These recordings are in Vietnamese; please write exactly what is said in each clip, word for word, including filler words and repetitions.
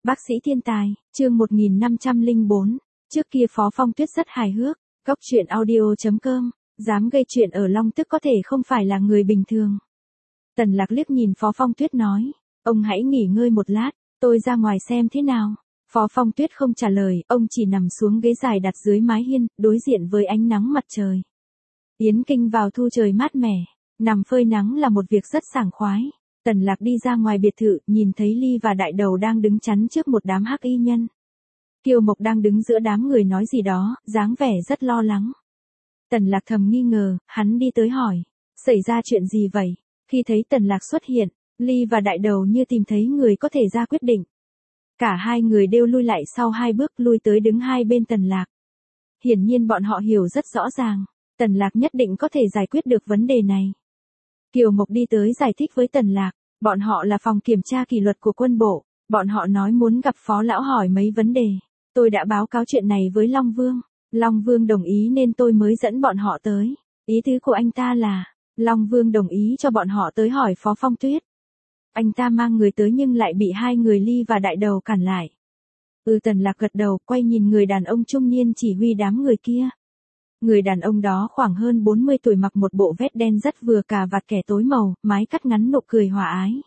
Bác sĩ thiên tài, chương một nghìn năm trăm lẻ bốn. Trước kia Phó Phong Tuyết rất hài hước, góc truyện audio chấm com, dám gây chuyện ở Long Tức có thể không phải là người bình thường. Tần Lạc liếc nhìn Phó Phong Tuyết nói, ông hãy nghỉ ngơi một lát, tôi ra ngoài xem thế nào. Phó Phong Tuyết không trả lời, ông chỉ nằm xuống ghế dài đặt dưới mái hiên, đối diện với ánh nắng mặt trời. Yến Kinh vào thu trời mát mẻ, nằm phơi nắng là một việc rất sảng khoái. Tần Lạc đi ra ngoài biệt thự, nhìn thấy Ly và Đại Đầu đang đứng chắn trước một đám hắc y nhân. Kiều Mộc đang đứng giữa đám người nói gì đó, dáng vẻ rất lo lắng. Tần Lạc thầm nghi ngờ, hắn đi tới hỏi, xảy ra chuyện gì vậy? Khi thấy Tần Lạc xuất hiện, Ly và Đại Đầu như tìm thấy người có thể ra quyết định. Cả hai người đều lui lại sau hai bước, lui tới đứng hai bên Tần Lạc. Hiển nhiên bọn họ hiểu rất rõ ràng, Tần Lạc nhất định có thể giải quyết được vấn đề này. Kiều Mộc đi tới giải thích với Tần Lạc, bọn họ là phòng kiểm tra kỷ luật của quân bộ, bọn họ nói muốn gặp Phó Lão hỏi mấy vấn đề. Tôi đã báo cáo chuyện này với Long Vương, Long Vương đồng ý nên tôi mới dẫn bọn họ tới. Ý tứ của anh ta là, Long Vương đồng ý cho bọn họ tới hỏi Phó Phong Tuyết. Anh ta mang người tới nhưng lại bị hai người Ly và Đại Đầu cản lại. Ừ, Tần Lạc gật đầu, quay nhìn người đàn ông trung niên chỉ huy đám người kia. Người đàn ông đó khoảng hơn bốn mươi tuổi, mặc một bộ vest đen rất vừa cà vạt kẻ tối màu, mái cắt ngắn, nụ cười hòa ái.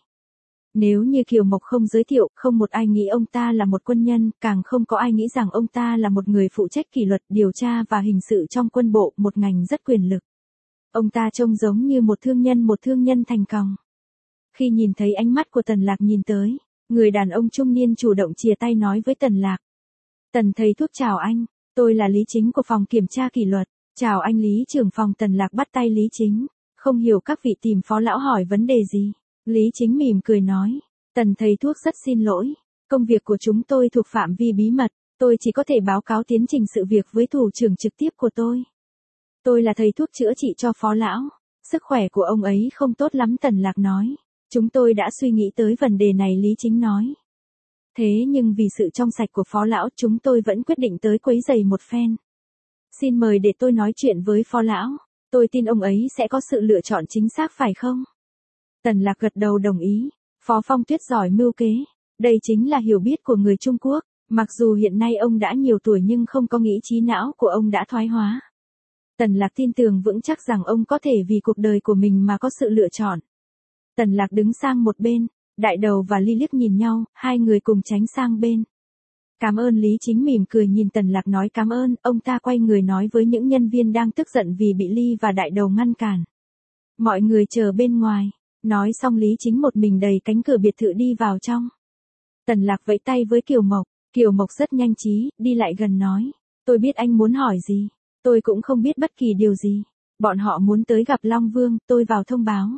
Nếu như Kiều Mộc không giới thiệu, không một ai nghĩ ông ta là một quân nhân, càng không có ai nghĩ rằng ông ta là một người phụ trách kỷ luật, điều tra và hình sự trong quân bộ, một ngành rất quyền lực. Ông ta trông giống như một thương nhân, một thương nhân thành công. Khi nhìn thấy ánh mắt của Tần Lạc nhìn tới, người đàn ông trung niên chủ động chìa tay nói với Tần Lạc. Tần thầy thuốc chào anh. Tôi là Lý Chính của phòng kiểm tra kỷ luật. Chào anh Lý trưởng phòng. Tần Lạc bắt tay Lý Chính. Không hiểu các vị tìm Phó Lão hỏi vấn đề gì. Lý Chính mỉm cười nói. Tần thầy thuốc rất xin lỗi. Công việc của chúng tôi thuộc phạm vi bí mật. Tôi chỉ có thể báo cáo tiến trình sự việc với thủ trưởng trực tiếp của tôi. Tôi là thầy thuốc chữa trị cho Phó Lão. Sức khỏe của ông ấy không tốt lắm. Tần Lạc nói. Chúng tôi đã suy nghĩ tới vấn đề này. Lý Chính nói. Thế nhưng vì sự trong sạch của Phó Lão, chúng tôi vẫn quyết định tới quấy rầy một phen. Xin mời để tôi nói chuyện với Phó Lão. Tôi tin ông ấy sẽ có sự lựa chọn chính xác phải không? Tần Lạc gật đầu đồng ý. Phó Phong Tuyết giỏi mưu kế. Đây chính là hiểu biết của người Trung Quốc. Mặc dù hiện nay ông đã nhiều tuổi nhưng không có nghĩ trí não của ông đã thoái hóa. Tần Lạc tin tưởng vững chắc rằng ông có thể vì cuộc đời của mình mà có sự lựa chọn. Tần Lạc đứng sang một bên. Đại Đầu và Ly liếc nhìn nhau, hai người cùng tránh sang bên. Cảm ơn. Lý Chính mỉm cười nhìn Tần Lạc nói cảm ơn, ông ta quay người nói với những nhân viên đang tức giận vì bị Ly và Đại Đầu ngăn cản. Mọi người chờ bên ngoài. Nói xong Lý Chính một mình đẩy cánh cửa biệt thự đi vào trong. Tần Lạc vẫy tay với Kiều Mộc, Kiều Mộc rất nhanh trí, đi lại gần nói. Tôi biết anh muốn hỏi gì, tôi cũng không biết bất kỳ điều gì. Bọn họ muốn tới gặp Long Vương, tôi vào thông báo.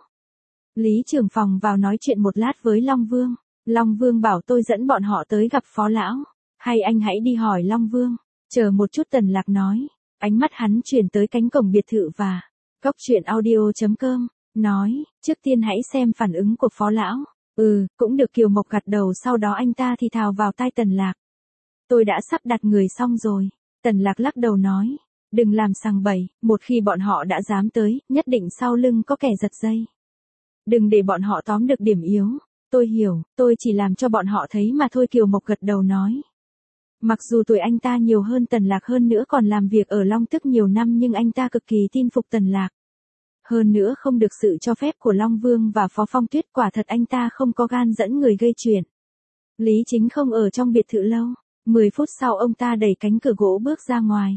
Lý trưởng phòng vào nói chuyện một lát với Long Vương. Long Vương bảo tôi dẫn bọn họ tới gặp Phó Lão. Hay anh hãy đi hỏi Long Vương. Chờ một chút. Tần Lạc nói. Ánh mắt hắn chuyển tới cánh cổng biệt thự và góc truyện audio chấm com. Nói, trước tiên hãy xem phản ứng của Phó Lão. Ừ, cũng được. Kiều Mộc gật đầu, sau đó anh ta thì thào vào tai Tần Lạc. Tôi đã sắp đặt người xong rồi. Tần Lạc lắc đầu nói. Đừng làm sằng bậy, một khi bọn họ đã dám tới, nhất định sau lưng có kẻ giật dây. Đừng để bọn họ tóm được điểm yếu. Tôi hiểu, tôi chỉ làm cho bọn họ thấy mà thôi. Kiều Mộc gật đầu nói. Mặc dù tuổi anh ta nhiều hơn Tần Lạc, hơn nữa còn làm việc ở Long Tức nhiều năm, nhưng anh ta cực kỳ tin phục Tần Lạc. Hơn nữa không được sự cho phép của Long Vương và Phó Phong Tuyết, quả thật anh ta không có gan dẫn người gây chuyện. Lý Chính không ở trong biệt thự lâu. mười phút sau ông ta đẩy cánh cửa gỗ bước ra ngoài.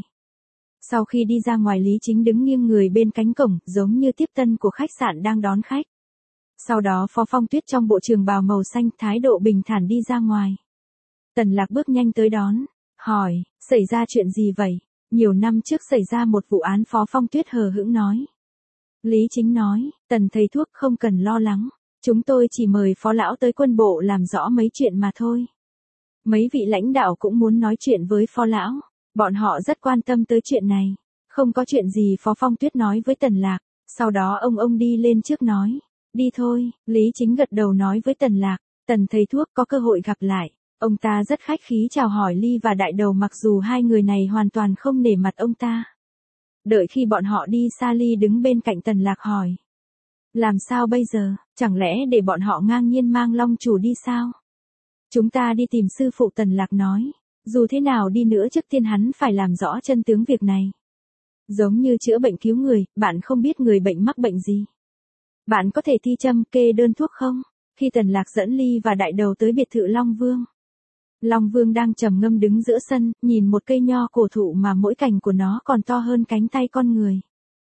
Sau khi đi ra ngoài, Lý Chính đứng nghiêng người bên cánh cổng, giống như tiếp tân của khách sạn đang đón khách. Sau đó Phó Phong Tuyết trong bộ trường bào màu xanh, thái độ bình thản đi ra ngoài. Tần Lạc bước nhanh tới đón, hỏi, xảy ra chuyện gì vậy? Nhiều năm trước xảy ra một vụ án. Phó Phong Tuyết hờ hững nói. Lý Chính nói, Tần thầy thuốc không cần lo lắng. Chúng tôi chỉ mời Phó Lão tới quân bộ làm rõ mấy chuyện mà thôi. Mấy vị lãnh đạo cũng muốn nói chuyện với Phó Lão. Bọn họ rất quan tâm tới chuyện này. Không có chuyện gì. Phó Phong Tuyết nói với Tần Lạc. Sau đó ông ông đi lên trước nói. Đi thôi. Lý Chính gật đầu nói với Tần Lạc. Tần thầy thuốc, có cơ hội gặp lại. Ông ta rất khách khí chào hỏi Ly và Đại Đầu, mặc dù hai người này hoàn toàn không nể mặt ông ta. Đợi khi bọn họ đi xa, Ly đứng bên cạnh Tần Lạc hỏi. Làm sao bây giờ, chẳng lẽ để bọn họ ngang nhiên mang Long Chủ đi sao? Chúng ta đi tìm sư phụ, Tần Lạc nói. Dù thế nào đi nữa trước tiên hắn phải làm rõ chân tướng việc này. Giống như chữa bệnh cứu người, bạn không biết người bệnh mắc bệnh gì. Bạn có thể thi châm, kê đơn thuốc không? Khi Tần Lạc dẫn Ly và Đại Đầu tới biệt thự Long Vương. Long Vương đang trầm ngâm đứng giữa sân, nhìn một cây nho cổ thụ mà mỗi cành của nó còn to hơn cánh tay con người.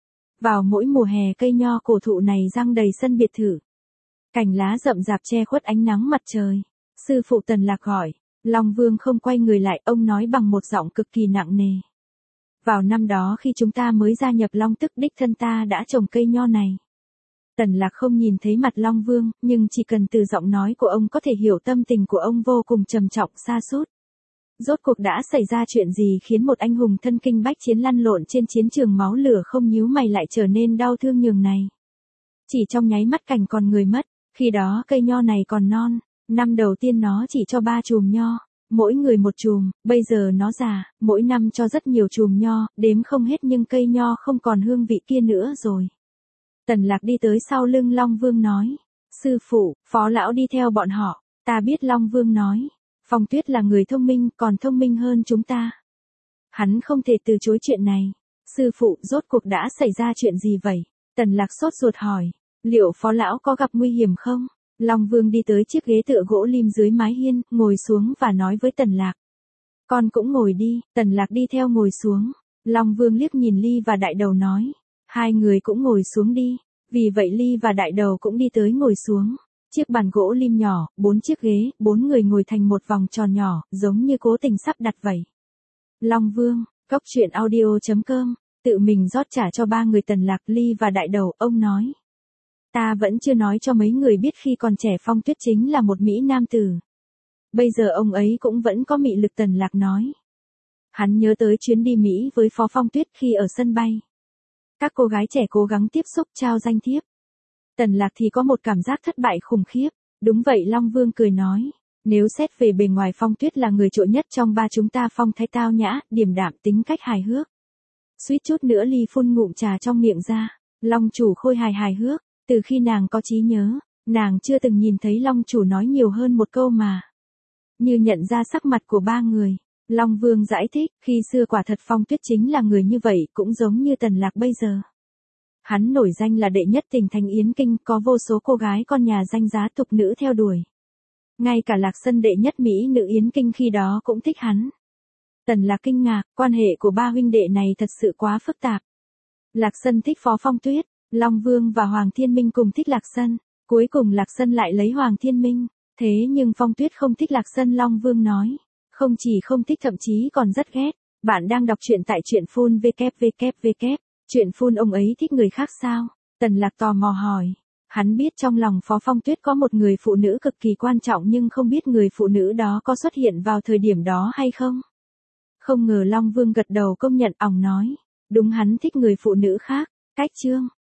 Vào mỗi mùa hè cây nho cổ thụ này giăng đầy sân biệt thự. Cành lá rậm rạp che khuất ánh nắng mặt trời. Sư phụ, Tần Lạc gọi. Long Vương không quay người lại, ông nói bằng một giọng cực kỳ nặng nề. Vào năm đó khi chúng ta mới gia nhập Long Tức, đích thân ta đã trồng cây nho này. Tần Lạc không nhìn thấy mặt Long Vương, nhưng chỉ cần từ giọng nói của ông có thể hiểu tâm tình của ông vô cùng trầm trọng sa sút. Rốt cuộc đã xảy ra chuyện gì khiến một anh hùng thân kinh bách chiến lăn lộn trên chiến trường máu lửa không nhíu mày lại trở nên đau thương nhường này. Chỉ trong nháy mắt cảnh còn người mất, khi đó cây nho này còn non, năm đầu tiên nó chỉ cho ba chùm nho, mỗi người một chùm, bây giờ nó già, mỗi năm cho rất nhiều chùm nho, đếm không hết nhưng cây nho không còn hương vị kia nữa rồi. Tần Lạc đi tới sau lưng Long Vương nói, sư phụ, Phó lão đi theo bọn họ, ta biết. Long Vương nói, Phong Tuyết là người thông minh, còn thông minh hơn chúng ta. Hắn không thể từ chối chuyện này. Sư phụ, rốt cuộc đã xảy ra chuyện gì vậy? Tần Lạc sốt ruột hỏi, liệu Phó lão có gặp nguy hiểm không? Long Vương đi tới chiếc ghế tựa gỗ lim dưới mái hiên, ngồi xuống và nói với Tần Lạc. Con cũng ngồi đi. Tần Lạc đi theo ngồi xuống. Long Vương liếc nhìn Ly và Đại Đầu nói, hai người cũng ngồi xuống đi. Vì vậy Ly và Đại Đầu cũng đi tới ngồi xuống. Chiếc bàn gỗ lim nhỏ, bốn chiếc ghế, bốn người ngồi thành một vòng tròn nhỏ, giống như cố tình sắp đặt vậy. Long Vương, Cốc Truyện Audio chấm com, tự mình rót trà cho ba người Tần Lạc, Ly và Đại Đầu, ông nói. Ta vẫn chưa nói cho mấy người biết khi còn trẻ Phong Tuyết chính là một mỹ nam tử. Bây giờ ông ấy cũng vẫn có mị lực, Tần Lạc nói. Hắn nhớ tới chuyến đi Mỹ với Phó Phong Tuyết khi ở sân bay. Các cô gái trẻ cố gắng tiếp xúc trao danh thiếp. Tần Lạc thì có một cảm giác thất bại khủng khiếp. Đúng vậy, Long Vương cười nói. Nếu xét về bề ngoài Phong Tuyết là người trội nhất trong ba chúng ta. Phong thái tao nhã, điềm đạm, tính cách hài hước. Suýt chút nữa Ly phun ngụm trà trong miệng ra. Long chủ khôi hài hài hước. Từ khi nàng có trí nhớ, nàng chưa từng nhìn thấy Long chủ nói nhiều hơn một câu mà. Như nhận ra sắc mặt của ba người, Long Vương giải thích, khi xưa quả thật Phong Tuyết chính là người như vậy, cũng giống như Tần Lạc bây giờ. Hắn nổi danh là đệ nhất tỉnh thành Yến Kinh, có vô số cô gái con nhà danh giá tục nữ theo đuổi. Ngay cả Lạc Sân đệ nhất mỹ nữ Yến Kinh khi đó cũng thích hắn. Tần Lạc kinh ngạc, quan hệ của ba huynh đệ này thật sự quá phức tạp. Lạc Sân thích Phó Phong Tuyết, Long Vương và Hoàng Thiên Minh cùng thích Lạc Sân, cuối cùng Lạc Sân lại lấy Hoàng Thiên Minh, thế nhưng Phong Tuyết không thích Lạc Sân. Long Vương nói, không chỉ không thích thậm chí còn rất ghét. Bạn đang đọc truyện tại truyện phun www. Truyện phun ông ấy thích người khác sao? Tần Lạc tò mò hỏi. Hắn biết trong lòng Phó Phong Tuyết có một người phụ nữ cực kỳ quan trọng nhưng không biết người phụ nữ đó có xuất hiện vào thời điểm đó hay không. Không ngờ Long Vương gật đầu công nhận, ỏng nói. Đúng, hắn thích người phụ nữ khác. Cách chương.